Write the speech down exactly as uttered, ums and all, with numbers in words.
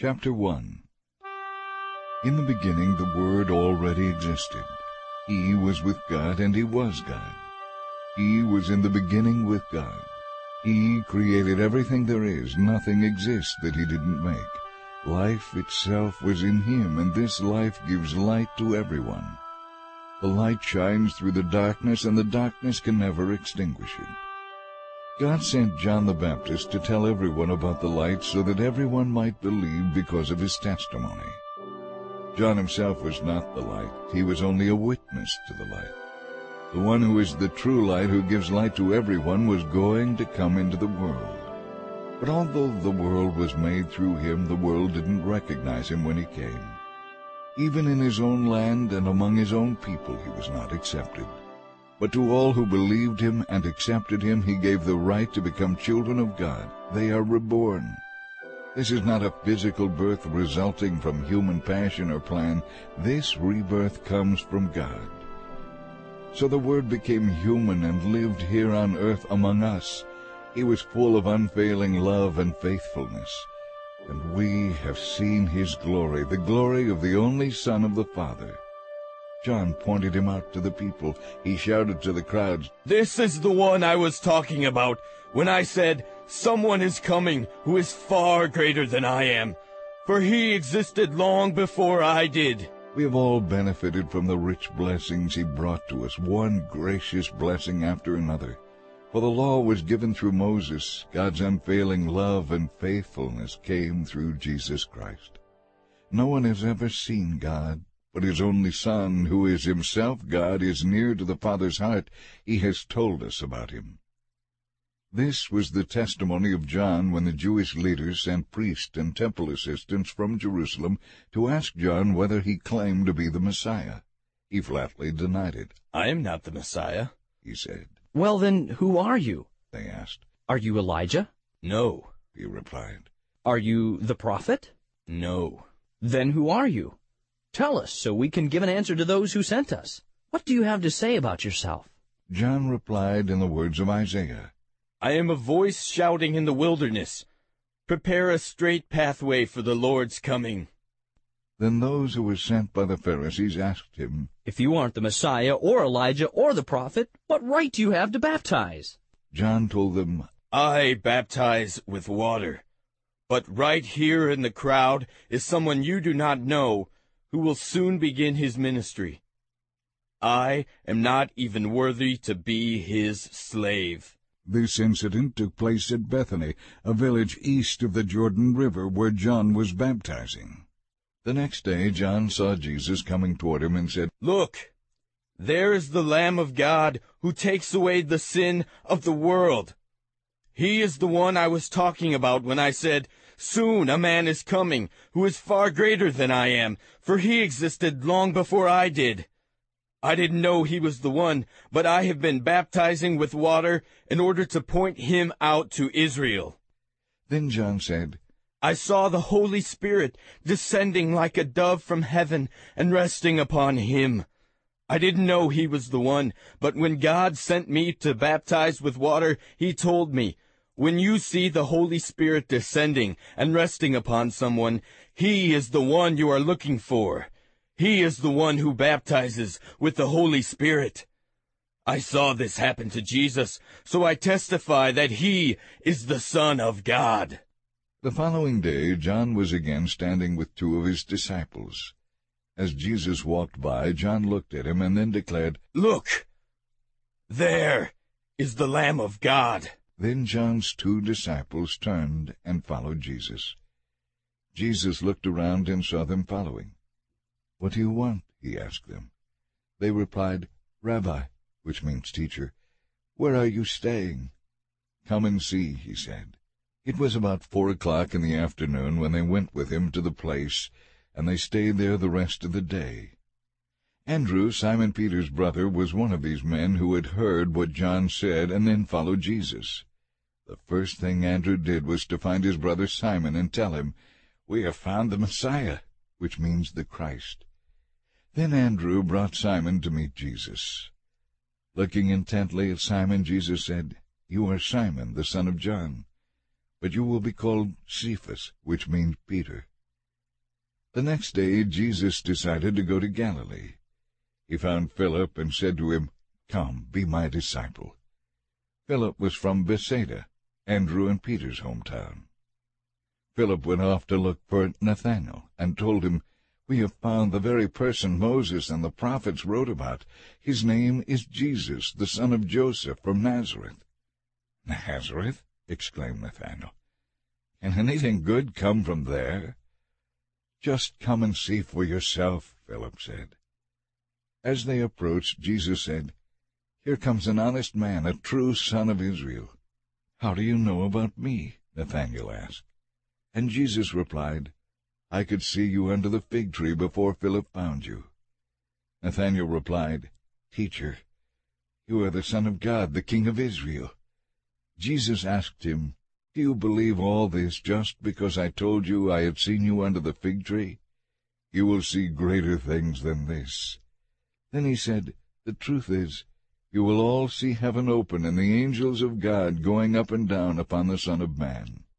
Chapter one. In the beginning the Word already existed. He was with God, and He was God. He was in the beginning with God. He created everything there is. Nothing exists that He didn't make. Life itself was in Him, and this life gives light to everyone. The light shines through the darkness, and the darkness can never extinguish it. God sent John the Baptist to tell everyone about the light so that everyone might believe because of his testimony. John himself was not the light. He was only a witness to the light. The one who is the true light, who gives light to everyone, was going to come into the world. But although the world was made through him, the world didn't recognize him when he came. Even in his own land and among his own people he was not accepted. But to all who believed him and accepted him, he gave the right to become children of God. They are reborn. This is not a physical birth resulting from human passion or plan. This rebirth comes from God. So the Word became human and lived here on earth among us. He was full of unfailing love and faithfulness. And we have seen His glory, the glory of the only Son of the Father. John pointed Him out to the people. He shouted to the crowds, "This is the one I was talking about when I said, 'Someone is coming who is far greater than I am, for He existed long before I did.'" We have all benefited from the rich blessings He brought to us, one gracious blessing after another. For the law was given through Moses. God's unfailing love and faithfulness came through Jesus Christ. No one has ever seen God, but His only Son, who is Himself God, is near to the Father's heart. He has told us about Him. This was the testimony of John when the Jewish leaders sent priests and temple assistants from Jerusalem to ask John whether he claimed to be the Messiah. He flatly denied it. "I am not the Messiah," he said. "Well, then, who are you?" they asked. "Are you Elijah?" "No." He replied. "Are you the prophet?" "No." "Then who are you? Tell us, so we can give an answer to those who sent us. What do you have to say about yourself?" John replied in the words of Isaiah, "I am a voice shouting in the wilderness, 'Prepare a straight pathway for the Lord's coming.'" Then those who were sent by the Pharisees asked him, "If you aren't the Messiah or Elijah or the prophet, what right do you have to baptize?" John told them, "I baptize with water, but right here in the crowd is someone you do not know, who will soon begin his ministry. I am not even worthy to be his slave." This incident took place at Bethany, a village east of the Jordan River where John was baptizing. The next day John saw Jesus coming toward him and said, "Look, there is the Lamb of God who takes away the sin of the world. He is the one I was talking about when I said, 'Soon a man is coming who is far greater than I am, for He existed long before I did.' I didn't know He was the one, but I have been baptizing with water in order to point Him out to Israel." Then John said, "I saw the Holy Spirit descending like a dove from heaven and resting upon Him. I didn't know He was the one, but when God sent me to baptize with water, He told me, 'When you see the Holy Spirit descending and resting upon someone, He is the one you are looking for. He is the one who baptizes with the Holy Spirit.' I saw this happen to Jesus, so I testify that He is the Son of God." The following day John was again standing with two of his disciples. As Jesus walked by, John looked at him and then declared, "Look, there is the Lamb of God." Then John's two disciples turned and followed Jesus. Jesus looked around and saw them following. "What do you want?" he asked them. They replied, "Rabbi," which means teacher, "where are you staying?" "Come and see," he said. It was about four o'clock in the afternoon when they went with him to the place, and they stayed there the rest of the day. Andrew, Simon Peter's brother, was one of these men who had heard what John said and then followed Jesus. The first thing Andrew did was to find his brother Simon and tell him, "We have found the Messiah," which means the Christ. Then Andrew brought Simon to meet Jesus. Looking intently at Simon, Jesus said, "You are Simon, the son of John, but you will be called Cephas," which means Peter. The next day Jesus decided to go to Galilee. He found Philip and said to him, "Come, be my disciple." Philip was from Bethsaida, Andrew and Peter's hometown. Philip went off to look for Nathanael and told him, "We have found the very person Moses and the prophets wrote about. His name is Jesus, the son of Joseph from Nazareth." "Nazareth?" exclaimed Nathanael. "Can anything good come from there?" "Just come and see for yourself," Philip said. As they approached, Jesus said, "Here comes an honest man, a true son of Israel." "How do you know about me?" Nathanael asked. And Jesus replied, "I could see you under the fig tree before Philip found you." Nathanael replied, "Teacher, you are the Son of God, the King of Israel." Jesus asked him, "Do you believe all this just because I told you I had seen you under the fig tree? You will see greater things than this." Then he said, "The truth is, you will all see heaven open and the angels of God going up and down upon the Son of Man."